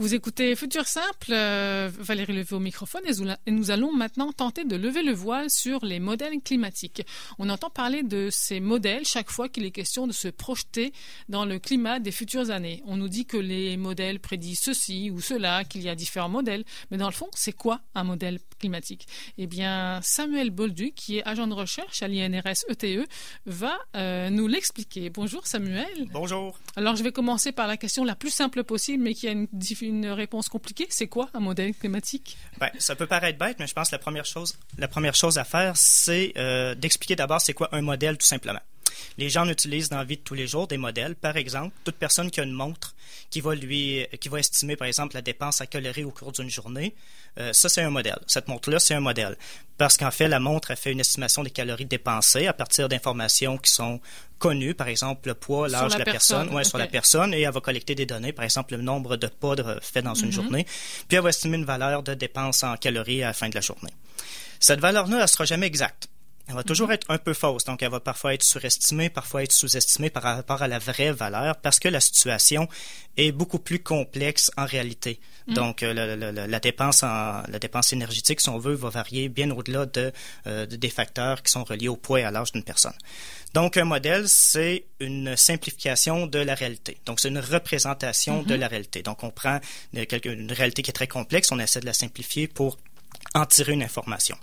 Vous écoutez Futur Simple, Valérie Levé au microphone et nous allons maintenant tenter de lever le voile sur les modèles climatiques. On entend parler de ces modèles chaque fois qu'il est question de se projeter dans le climat des futures années. On nous dit que les modèles prédisent ceci ou cela, qu'il y a différents modèles. Mais dans le fond, c'est quoi un modèle climatique? Eh bien, Samuel Bolduc, qui est agent de recherche à l'INRS ETE, va nous l'expliquer. Bonjour Samuel. Bonjour. Alors, je vais commencer par la question la plus simple possible, mais qui a une réponse compliquée. C'est quoi un modèle climatique? Ça peut paraître bête, mais je pense que la première chose à faire, c'est d'expliquer d'abord c'est quoi un modèle, tout simplement. Les gens utilisent dans la vie de tous les jours des modèles. Par exemple, toute personne qui a une montre qui va estimer, par exemple, la dépense à calories au cours d'une journée, ça, c'est un modèle. Cette montre-là, c'est un modèle. Parce qu'en fait, la montre a fait une estimation des calories dépensées à partir d'informations qui sont connues, par exemple, le poids, l'âge de la personne, okay. Sur la personne, et elle va collecter des données, par exemple, le nombre de pas faits dans une journée, puis elle va estimer une valeur de dépense en calories à la fin de la journée. Cette valeur-là, elle ne sera jamais exacte. Elle va toujours être un peu fausse, donc elle va parfois être surestimée, parfois être sous-estimée par rapport à la vraie valeur, parce que la situation est beaucoup plus complexe en réalité. Donc la dépense énergétique, si on veut, va varier bien au-delà des facteurs qui sont reliés au poids et à l'âge d'une personne. Donc un modèle, c'est une simplification de la réalité. Donc c'est une représentation de la réalité. Donc on prend une réalité qui est très complexe, on essaie de la simplifier pour en tirer une information.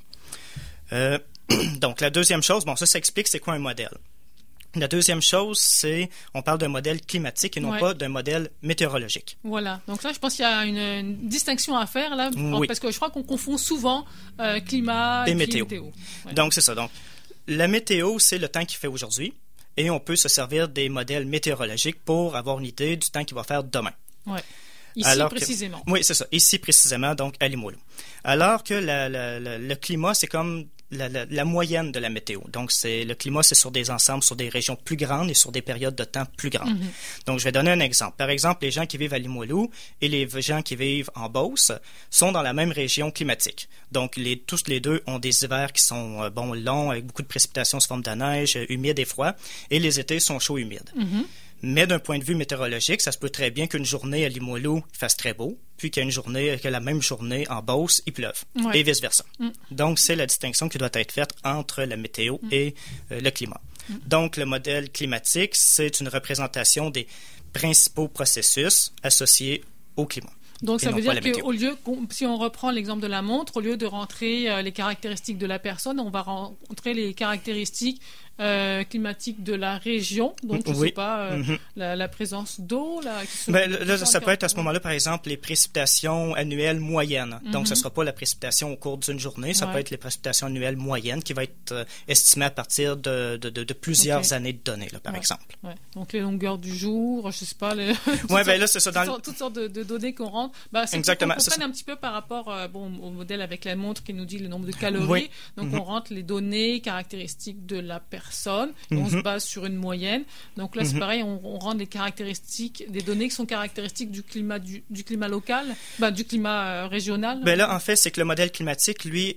Donc, la deuxième chose, ça explique c'est quoi un modèle. La deuxième chose, c'est, on parle d'un modèle climatique et non pas d'un modèle météorologique. Voilà. Donc là, je pense qu'il y a une distinction à faire, là, parce que je crois qu'on confond souvent climat et météo. Ouais. Donc, c'est ça. Donc, la météo, c'est le temps qu'il fait aujourd'hui et on peut se servir des modèles météorologiques pour avoir une idée du temps qu'il va faire demain. Ouais. Précisément. Oui, c'est ça. Ici, précisément, donc, à Limoilou. Alors que le climat, c'est comme la moyenne de la météo. Donc, le climat, c'est sur des ensembles, sur des régions plus grandes et sur des périodes de temps plus grandes. Donc, je vais donner un exemple. Par exemple, les gens qui vivent à Limoilou et les gens qui vivent en Beauce sont dans la même région climatique. Donc, tous les deux ont des hivers qui sont longs, avec beaucoup de précipitations sous forme de neige, humides et froids, et les étés sont chauds et humides. Mais d'un point de vue météorologique, ça se peut très bien qu'une journée à Limoilou fasse très beau, puis que la même journée en Beauce, il pleuve, et vice-versa. Donc, c'est la distinction qui doit être faite entre la météo et le climat. Donc, le modèle climatique, c'est une représentation des principaux processus associés au climat. Donc, ça veut dire qu'au lieu, si on reprend l'exemple de la montre, au lieu de rentrer les caractéristiques de la personne, on va rentrer les caractéristiques climatiques de la région. Donc, je ne sais pas, la présence d'eau. Ça peut être à ce moment-là, par exemple, les précipitations annuelles moyennes. Donc, ce ne sera pas la précipitation au cours d'une journée. Ça peut être les précipitations annuelles moyennes qui va être estimée à partir de plusieurs années de données, là, par exemple. Ouais. Donc, les longueurs du jour, je ne sais pas. C'est ça. Toutes sortes de données qu'on rentre. C'est exactement. qu'on comprenne un petit peu par rapport au modèle avec la montre qui nous dit le nombre de calories. Donc, on rentre les données caractéristiques de la personne et on se base sur une moyenne. Donc là, c'est pareil, on rentre des caractéristiques, des données qui sont caractéristiques du climat local, du climat régional. Là, en fait, c'est que le modèle climatique, lui,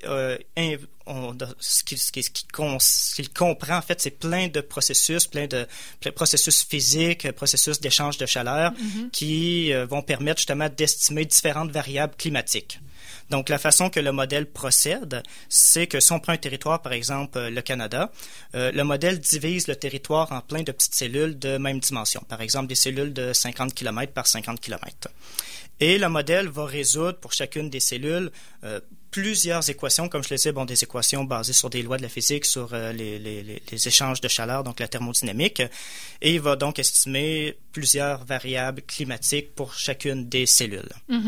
ce qu'il comprend, en fait, c'est plein de processus physiques, processus d'échange de chaleur qui vont permettre justement d'estimer différentes variables climatiques. Donc, la façon que le modèle procède, c'est que si on prend un territoire, par exemple le Canada, le modèle divise le territoire en plein de petites cellules de même dimension. Par exemple, des cellules de 50 km par 50 km. Et le modèle va résoudre pour chacune des cellules plusieurs équations, comme je le disais, des équations basées sur des lois de la physique, sur les échanges de chaleur, donc la thermodynamique, et il va donc estimer plusieurs variables climatiques pour chacune des cellules.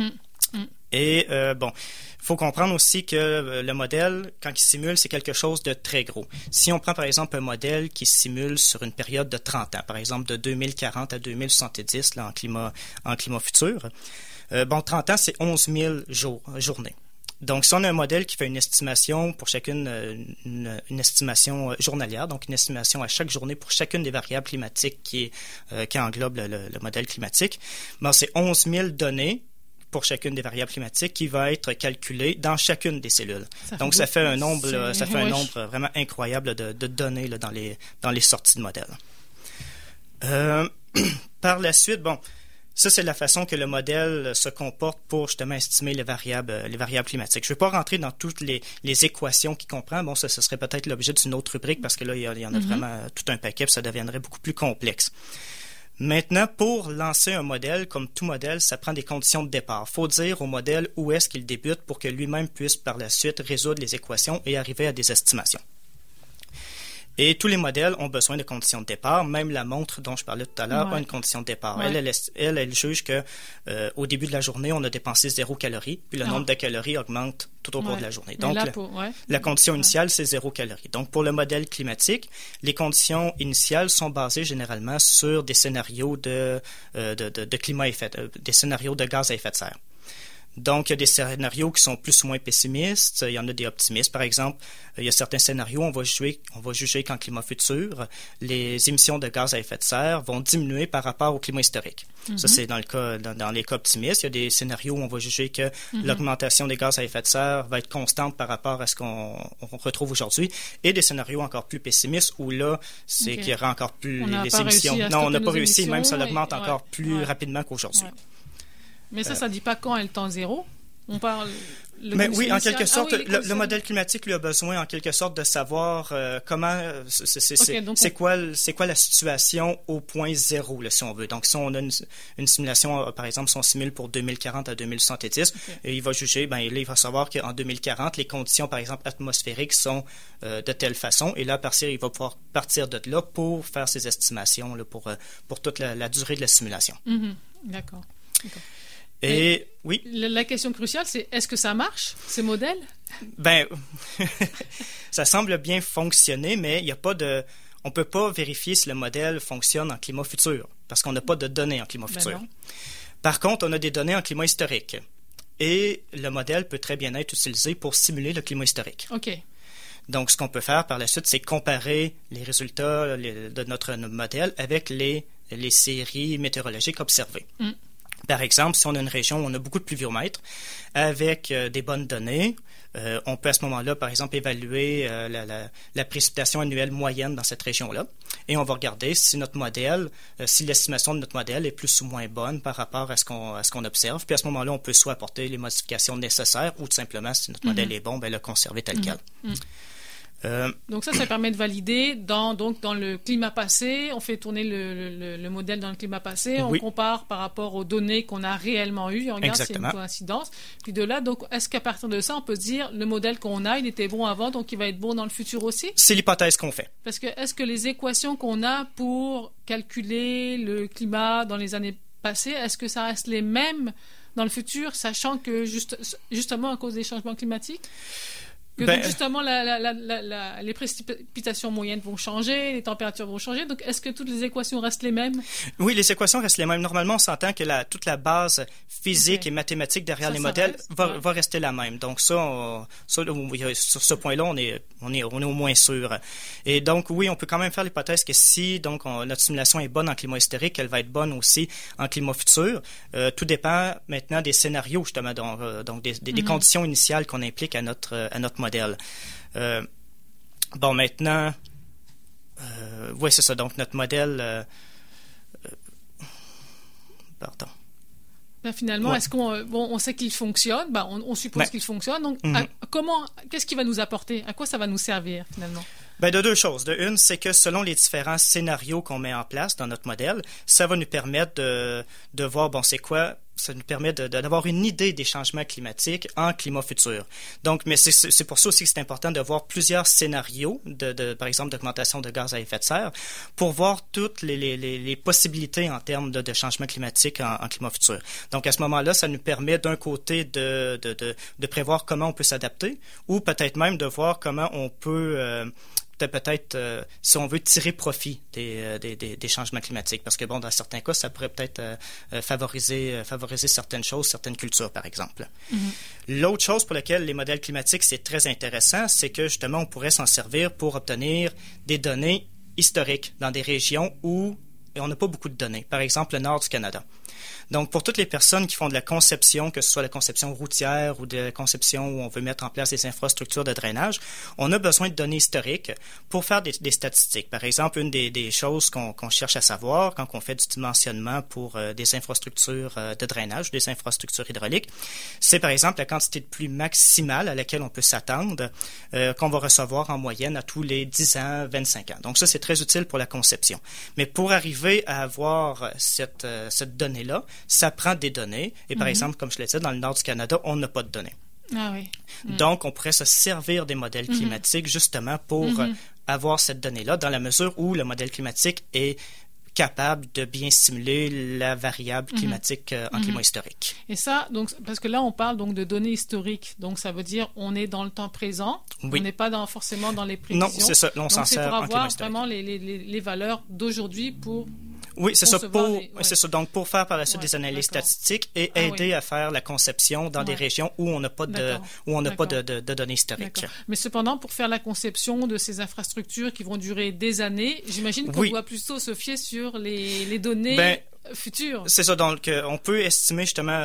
Et il faut comprendre aussi que le modèle, quand il simule, c'est quelque chose de très gros. Si on prend par exemple un modèle qui simule sur une période de 30 ans, par exemple de 2040 à 2070 là, en climat futur, 30 ans, c'est 11 000 journées. Donc, si on a un modèle qui fait une estimation pour chacune, une estimation journalière, donc une estimation à chaque journée pour chacune des variables climatiques qui englobe le modèle climatique, c'est 11 000 données pour chacune des variables climatiques qui va être calculée dans chacune des cellules. Donc, ça fait un nombre vraiment incroyable de données là, dans les sorties de modèles. Par la suite, Ça, c'est la façon que le modèle se comporte pour justement estimer les variables climatiques. Je ne vais pas rentrer dans toutes les équations qu'il comprend. Bon, ça serait peut-être l'objet d'une autre rubrique parce que là, il y en a vraiment tout un paquet, puis ça deviendrait beaucoup plus complexe. Maintenant, pour lancer un modèle, comme tout modèle, ça prend des conditions de départ. Il faut dire au modèle où est-ce qu'il débute pour que lui-même puisse par la suite résoudre les équations et arriver à des estimations. Et tous les modèles ont besoin de conditions de départ. Même la montre dont je parlais tout à l'heure a une condition de départ. Ouais. Elle juge que au début de la journée, on a dépensé 0 calories, puis le nombre de calories augmente tout au cours de la journée. Donc, la condition initiale, c'est 0 calories. Donc, pour le modèle climatique, les conditions initiales sont basées généralement sur des scénarios de climat des scénarios de gaz à effet de serre. Donc, il y a des scénarios qui sont plus ou moins pessimistes. Il y en a des optimistes. Par exemple, il y a certains scénarios où on va juger qu'en climat futur, les émissions de gaz à effet de serre vont diminuer par rapport au climat historique. Mm-hmm. Ça, c'est dans les cas optimistes. Il y a des scénarios où on va juger que l'augmentation des gaz à effet de serre va être constante par rapport à ce qu'on retrouve aujourd'hui. Et des scénarios encore plus pessimistes où là, c'est qu'il y aura encore plus les émissions. Non, on n'a pas réussi. Même ça augmente encore plus rapidement qu'aujourd'hui. Ouais. Mais ça ne dit pas quand est le temps zéro. On parle... Mais oui, en quelque sorte, le modèle climatique lui a besoin en quelque sorte de savoir comment c'est quoi la situation au point zéro, là, si on veut. Donc, si on a une simulation, par exemple, si on simule pour 2040 à 2070, et il va juger, il va savoir qu'en 2040, les conditions, par exemple, atmosphériques sont de telle façon, et là, à partir, il va pouvoir partir de là pour faire ses estimations là, pour toute la durée de la simulation. Mm-hmm. D'accord. Et oui. La question cruciale, c'est est-ce que ça marche, ces modèles? Ça semble bien fonctionner, mais il n'y a pas on ne peut pas vérifier si le modèle fonctionne en climat futur, parce qu'on n'a pas de données en climat futur. Non. Par contre, on a des données en climat historique. Et le modèle peut très bien être utilisé pour simuler le climat historique. OK. Donc, ce qu'on peut faire par la suite, c'est comparer les résultats de notre modèle avec les séries météorologiques observées. Mm. Par exemple, si on a une région où on a beaucoup de pluviomètres avec des bonnes données, on peut à ce moment-là, par exemple, évaluer la précipitation annuelle moyenne dans cette région-là. Et on va regarder si notre modèle, si l'estimation de notre modèle est plus ou moins bonne par rapport à ce qu'on observe. Puis à ce moment-là, on peut soit apporter les modifications nécessaires ou tout simplement, si notre modèle est bon, le conserver tel quel. Donc ça permet de valider dans le climat passé, on fait tourner le modèle dans le climat passé, on compare par rapport aux données qu'on a réellement eues, on regarde s'il y a une coïncidence. Puis de là, donc, est-ce qu'à partir de ça, on peut se dire le modèle qu'on a, il était bon avant, donc il va être bon dans le futur aussi? C'est l'hypothèse qu'on fait. Parce que est-ce que les équations qu'on a pour calculer le climat dans les années passées, est-ce que ça reste les mêmes dans le futur, sachant que justement à cause des changements climatiques? Donc justement, les précipitations moyennes vont changer, les températures vont changer. Donc, est-ce que toutes les équations restent les mêmes? Oui, les équations restent les mêmes. Normalement, on s'entend que toute la base physique et mathématique derrière les modèles va rester la même. Donc, sur ce point-là, on est au moins sûr. Et donc, oui, on peut quand même faire l'hypothèse que si notre simulation est bonne en climat historique, elle va être bonne aussi en climat futur. Tout dépend maintenant des scénarios, justement, donc des conditions initiales qu'on implique à notre modèle. Maintenant, oui, c'est ça. Donc, notre modèle... pardon. Finalement, est-ce on sait qu'il fonctionne? On suppose qu'il fonctionne. Donc, qu'est-ce qu'il va nous apporter? À quoi ça va nous servir, finalement? De deux choses. De une, c'est que selon les différents scénarios qu'on met en place dans notre modèle, ça va nous permettre de voir, c'est quoi... Ça nous permet d'avoir une idée des changements climatiques en climat futur. Donc, mais c'est pour ça aussi que c'est important de voir plusieurs scénarios, par exemple, d'augmentation de gaz à effet de serre, pour voir toutes les possibilités en termes de changement climatique en climat futur. Donc, à ce moment-là, ça nous permet d'un côté de prévoir comment on peut s'adapter, ou peut-être même de voir comment on peut... peut-être, si on veut tirer profit des changements climatiques. Parce que, dans certains cas, ça pourrait peut-être favoriser certaines choses, certaines cultures, par exemple. Mm-hmm. L'autre chose pour laquelle les modèles climatiques, c'est très intéressant, c'est que, justement, on pourrait s'en servir pour obtenir des données historiques dans des régions où on n'a pas beaucoup de données. Par exemple, le nord du Canada. Donc, pour toutes les personnes qui font de la conception, que ce soit la conception routière ou de la conception où on veut mettre en place des infrastructures de drainage, on a besoin de données historiques pour faire des statistiques. Par exemple, une des choses qu'on cherche à savoir quand on fait du dimensionnement pour des infrastructures de drainage, des infrastructures hydrauliques, c'est par exemple la quantité de pluie maximale à laquelle on peut s'attendre qu'on va recevoir en moyenne à tous les 10 ans, 25 ans. Donc ça, c'est très utile pour la conception. Mais pour arriver à avoir cette donnée-là, ça prend des données. Et par exemple, comme je l'ai dit, dans le nord du Canada, on n'a pas de données. Ah oui. Donc, on pourrait se servir des modèles climatiques justement pour avoir cette donnée-là, dans la mesure où le modèle climatique est capable de bien simuler la variable climatique en climat historique. Et ça, donc, parce que là, on parle donc de données historiques. Donc, ça veut dire on est dans le temps présent. Oui. On n'est pas forcément dans les prévisions. Non, c'est ça. Là, on s'en sert en climat historique. Donc, c'est pour avoir vraiment les valeurs d'aujourd'hui pour... Oui, c'est ça. C'est ça. Donc, pour faire par la suite des analyses statistiques et aider à faire la conception dans des régions où on n'a pas de données historiques. Mais cependant, pour faire la conception de ces infrastructures qui vont durer des années, j'imagine qu'on doit plutôt se fier sur les données futures. C'est ça. Donc, on peut estimer justement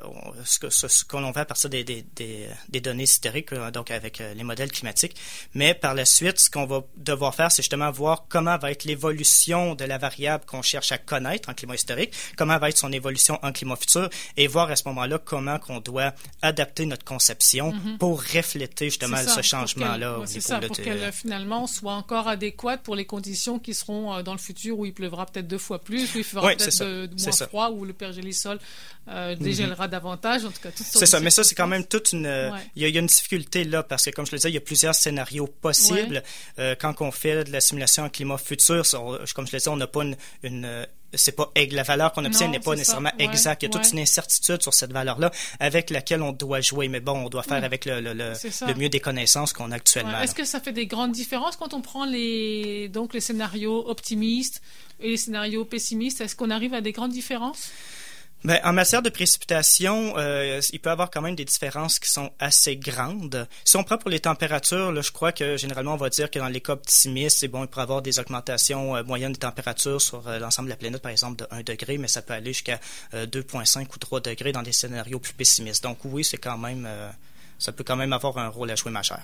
ce qu'on l'on fait à partir des données historiques, donc avec les modèles climatiques. Mais par la suite, ce qu'on va devoir faire, c'est justement voir comment va être l'évolution de la variable qu'on cherche à connaître en climat historique, comment va être son évolution en climat futur, et voir à ce moment-là comment qu'on doit adapter notre conception pour refléter justement ce changement-là. Pour qu'elle finalement soit encore adéquate pour les conditions qui seront dans le futur où il pleuvra peut-être 2 fois plus, où il fera peut-être moins froid, où le pergélisol dégèlera davantage, en tout cas. C'est ça, mais ça, c'est quand même toute une... Il y a une difficulté là, parce que, comme je le disais, il y a plusieurs scénarios possibles. Quand on fait de la simulation en climat futur, comme je le disais, on n'a pas c'est pas la valeur qu'on obtient n'est pas nécessairement exacte. Il y a toute une incertitude sur cette valeur-là avec laquelle on doit jouer. Mais bon, on doit faire avec le mieux des connaissances qu'on a actuellement. Est-ce que ça fait des grandes différences quand on prend les scénarios optimistes et les scénarios pessimistes? Est-ce qu'on arrive à des grandes différences? En matière de précipitation, il peut y avoir quand même des différences qui sont assez grandes. Si on prend pour les températures, là, je crois que généralement, on va dire que dans les cas optimistes, il pourrait y avoir des augmentations moyennes de température sur l'ensemble de la planète, par exemple, de 1 degré, mais ça peut aller jusqu'à 2,5 ou 3 degrés dans des scénarios plus pessimistes. Donc oui, c'est quand même, ça peut quand même avoir un rôle à jouer majeur.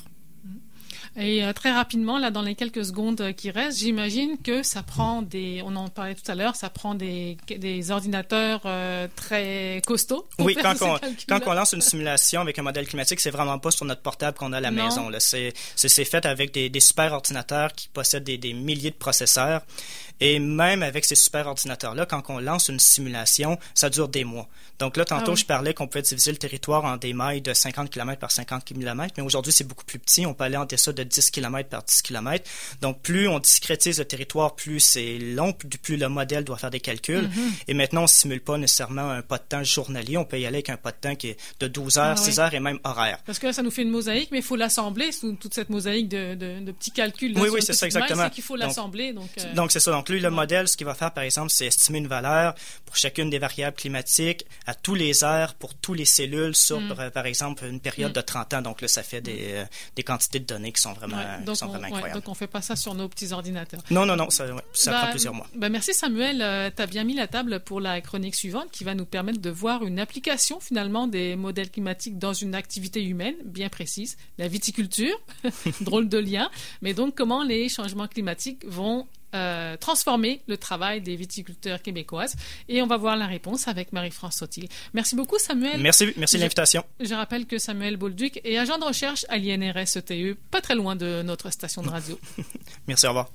Et très rapidement, là, dans les quelques secondes qui restent, j'imagine que ça prend on en parlait tout à l'heure, ça prend des ordinateurs très costauds. Oui, quand on lance une simulation avec un modèle climatique, c'est vraiment pas sur notre portable qu'on a à la maison. Là. C'est fait avec des super ordinateurs qui possèdent des milliers de processeurs. Et même avec ces super ordinateurs-là, quand on lance une simulation, ça dure des mois. Donc là, tantôt, je parlais qu'on pouvait diviser le territoire en des mailles de 50 km par 50 km, mais aujourd'hui, c'est beaucoup plus petit. On peut aller en dessous de 10 km par 10 km. Donc, plus on discrétise le territoire, plus c'est long, plus le modèle doit faire des calculs. Et maintenant, on ne simule pas nécessairement un pas de temps journalier. On peut y aller avec un pas de temps qui est de 12 heures, 6 heures et même horaire. Parce que là, ça nous fait une mosaïque, mais il faut l'assembler sous toute cette mosaïque de petits calculs. Oui, c'est ça, exactement. C'est qu'il faut l'assembler. Donc, c'est ça. Donc, lui, le modèle, ce qu'il va faire, par exemple, c'est estimer une valeur pour chacune des variables climatiques à tous les heures pour toutes les cellules sur, par exemple, une période de 30 ans. Donc là, ça fait des quantités de données qui sont vraiment, incroyables. Donc, on ne fait pas ça sur nos petits ordinateurs. Non, ça prend plusieurs mois. Merci Samuel. Tu as bien mis la table pour la chronique suivante qui va nous permettre de voir une application finalement des modèles climatiques dans une activité humaine bien précise, la viticulture. Drôle de lien. Mais donc, comment les changements climatiques vont transformer le travail des viticulteurs québécoises. Et on va voir la réponse avec Marie-France Sautil. Merci beaucoup, Samuel. Merci de l'invitation. Je rappelle que Samuel Bolduc est agent de recherche à l'INRS ETE, pas très loin de notre station de radio. Merci, au revoir.